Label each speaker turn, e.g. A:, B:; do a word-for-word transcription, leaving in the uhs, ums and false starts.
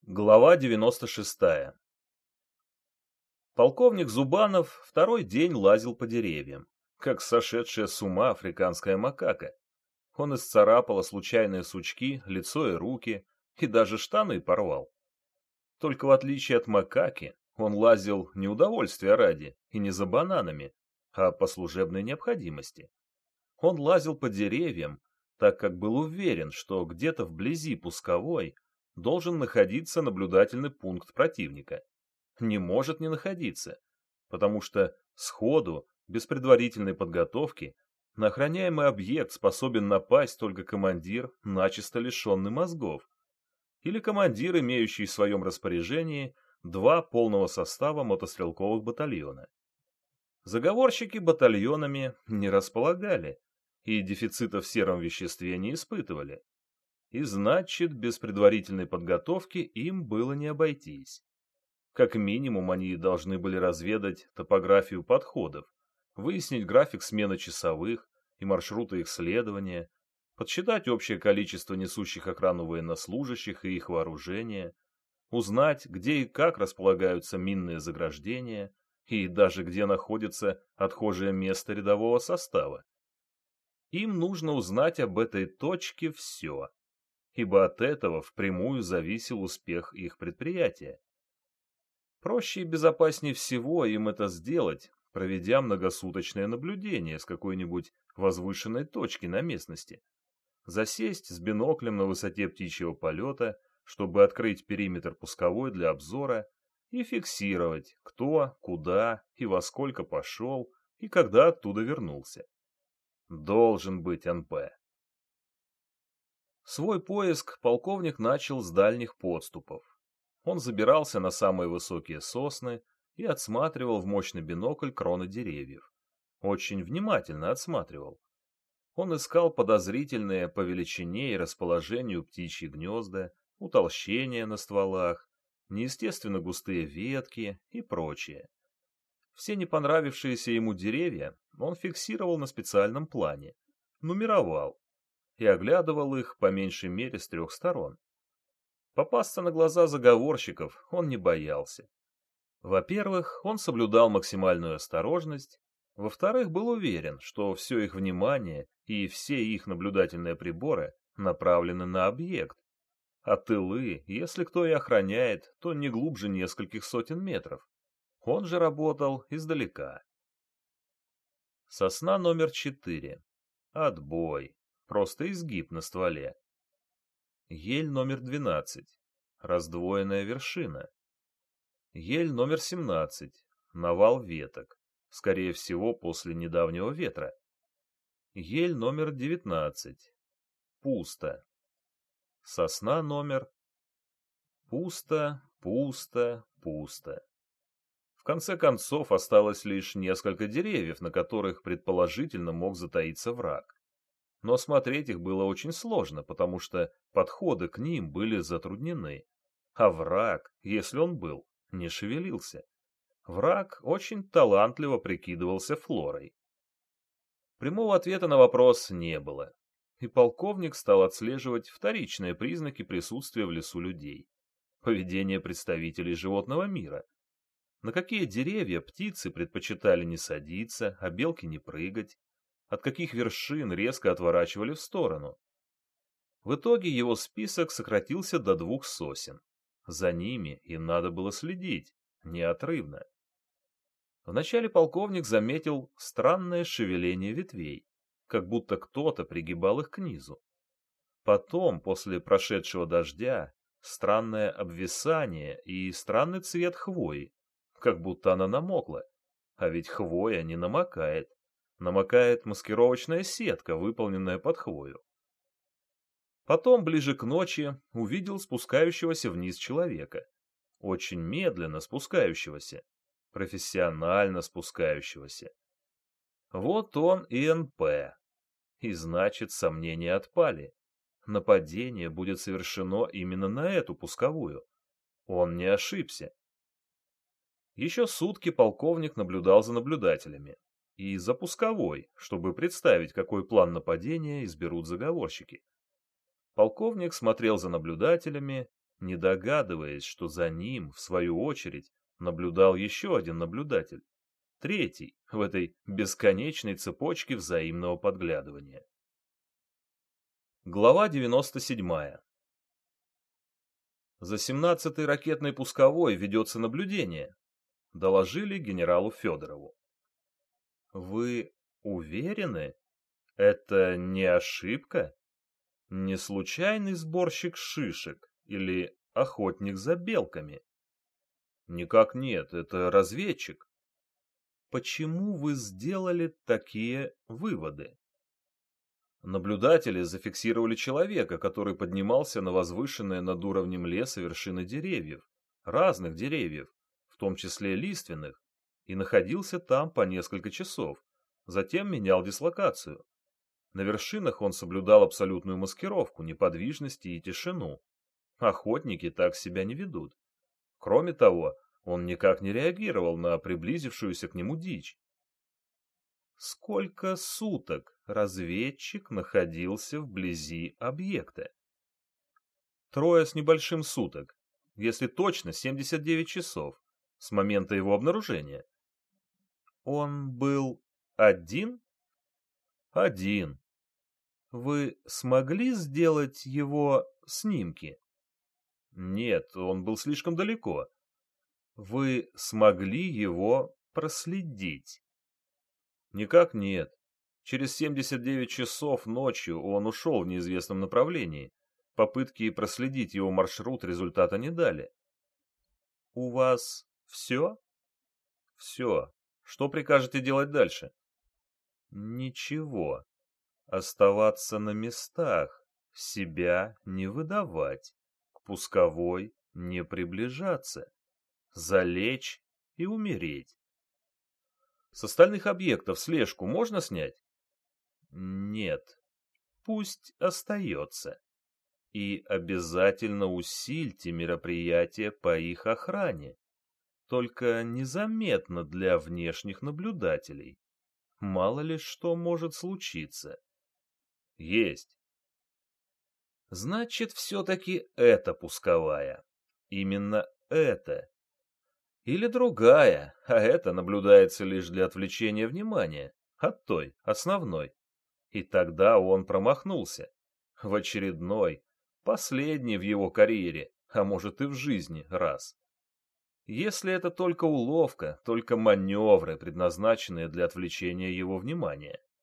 A: Глава девяносто шестая. Полковник Зубанов второй день лазил по деревьям, как сошедшая с ума африканская макака. Он исцарапал о случайные сучки лицо и руки, и даже штаны порвал. Только в отличие от макаки, он лазил не удовольствия ради и не за бананами, а по служебной необходимости. Он лазил по деревьям, так как был уверен, что где-то вблизи пусковой должен находиться наблюдательный пункт противника. Не может не находиться, потому что сходу, без предварительной подготовки, на охраняемый объект способен напасть только командир, начисто лишенный мозгов, или командир, имеющий в своем распоряжении два полного состава мотострелковых батальона. Заговорщики батальонами не располагали и дефицита в сером веществе не испытывали. И значит, без предварительной подготовки им было не обойтись. Как минимум, они должны были разведать топографию подходов, выяснить график смены часовых и маршруты их следования, подсчитать общее количество несущих охрану военнослужащих и их вооружения, узнать, где и как располагаются минные заграждения и даже где находится отхожее место рядового состава. Им нужно узнать об этой точке все, ибо от этого впрямую зависел успех их предприятия. Проще и безопаснее всего им это сделать, проведя многосуточное наблюдение с какой-нибудь возвышенной точки на местности. Засесть с биноклем на высоте птичьего полета, чтобы открыть периметр пусковой для обзора и фиксировать, кто, куда и во сколько пошел и когда оттуда вернулся. Должен быть эн пэ. Свой поиск полковник начал с дальних подступов. Он забирался на самые высокие сосны и отсматривал в мощный бинокль кроны деревьев. Очень внимательно отсматривал. Он искал подозрительные по величине и расположению птичьи гнезда, утолщения на стволах, неестественно густые ветки и прочее. Все не понравившиеся ему деревья он фиксировал на специальном плане, нумеровал и оглядывал их по меньшей мере с трех сторон. Попасться на глаза заговорщиков он не боялся. Во-первых, он соблюдал максимальную осторожность, во-вторых, был уверен, что все их внимание и все их наблюдательные приборы направлены на объект, а тылы, если кто и охраняет, то не глубже нескольких сотен метров. Он же работал издалека. Сосна номер четыре. Отбой. Просто изгиб на стволе. Ель номер двенадцать. Раздвоенная вершина. Ель номер семнадцать. Навал веток. Скорее всего, после недавнего ветра. Ель номер девятнадцать. Пусто. Сосна номер... Пусто, пусто, пусто. В конце концов, осталось лишь несколько деревьев, на которых предположительно мог затаиться враг. Но смотреть их было очень сложно, потому что подходы к ним были затруднены. А враг, если он был, не шевелился. Враг очень талантливо прикидывался флорой. Прямого ответа на вопрос не было, и полковник стал отслеживать вторичные признаки присутствия в лесу людей. Поведение представителей животного мира. На какие деревья птицы предпочитали не садиться, а белки не прыгать. От каких вершин резко отворачивали в сторону. В итоге его список сократился до двух сосен. За ними им надо было следить, неотрывно. Вначале полковник заметил странное шевеление ветвей, как будто кто-то пригибал их к низу. Потом, после прошедшего дождя, странное обвисание и странный цвет хвои, как будто она намокла, а ведь хвоя не намокает. Намокает маскировочная сетка, выполненная под хвою. Потом, ближе к ночи, увидел спускающегося вниз человека. Очень медленно спускающегося. Профессионально спускающегося. Вот он и эн пэ. И значит, сомнения отпали. Нападение будет совершено именно на эту пусковую. Он не ошибся. Еще сутки полковник наблюдал за наблюдателями. И за пусковой, чтобы представить, какой план нападения изберут заговорщики. Полковник смотрел за наблюдателями не догадываясь, что за ним, в свою очередь, наблюдал еще один наблюдатель, третий в этой бесконечной цепочке взаимного подглядывания. Глава девяносто седьмая. За семнадцатой ракетной пусковой ведется наблюдение, доложили генералу Федорову. Вы уверены? Это не ошибка? Не случайный сборщик шишек или охотник за белками? Никак нет, это разведчик. Почему вы сделали такие выводы? Наблюдатели зафиксировали человека, который поднимался на возвышенные над уровнем леса вершины деревьев, разных деревьев, в том числе лиственных, и находился там по несколько часов, затем менял дислокацию. На вершинах он соблюдал абсолютную маскировку, неподвижность и тишину. Охотники так себя не ведут. Кроме того, он никак не реагировал на приблизившуюся к нему дичь. Сколько суток разведчик находился вблизи объекта? Трое с небольшим суток, если точно семьдесят девять часов, с момента его обнаружения. Он был один? Один. Вы смогли сделать его снимки? Нет, он был слишком далеко. Вы смогли его проследить? Никак нет. Через семьдесят девять часов ночью он ушел в неизвестном направлении. Попытки проследить его маршрут результата не дали. У вас все? Все. Что прикажете делать дальше? Ничего. Оставаться на местах, себя не выдавать, к пусковой не приближаться, залечь и умереть. С остальных объектов слежку можно снять? Нет. Пусть остается. И обязательно усильте мероприятия по их охране. Только незаметно для внешних наблюдателей. Мало ли что может случиться. Есть. Значит, все-таки это пусковая. Именно это. Или другая, а это наблюдается лишь для отвлечения внимания от той, основной. И тогда он промахнулся. В очередной, последний в его карьере, а может и в жизни, раз. Если это только уловка, только маневры, предназначенные для отвлечения его внимания.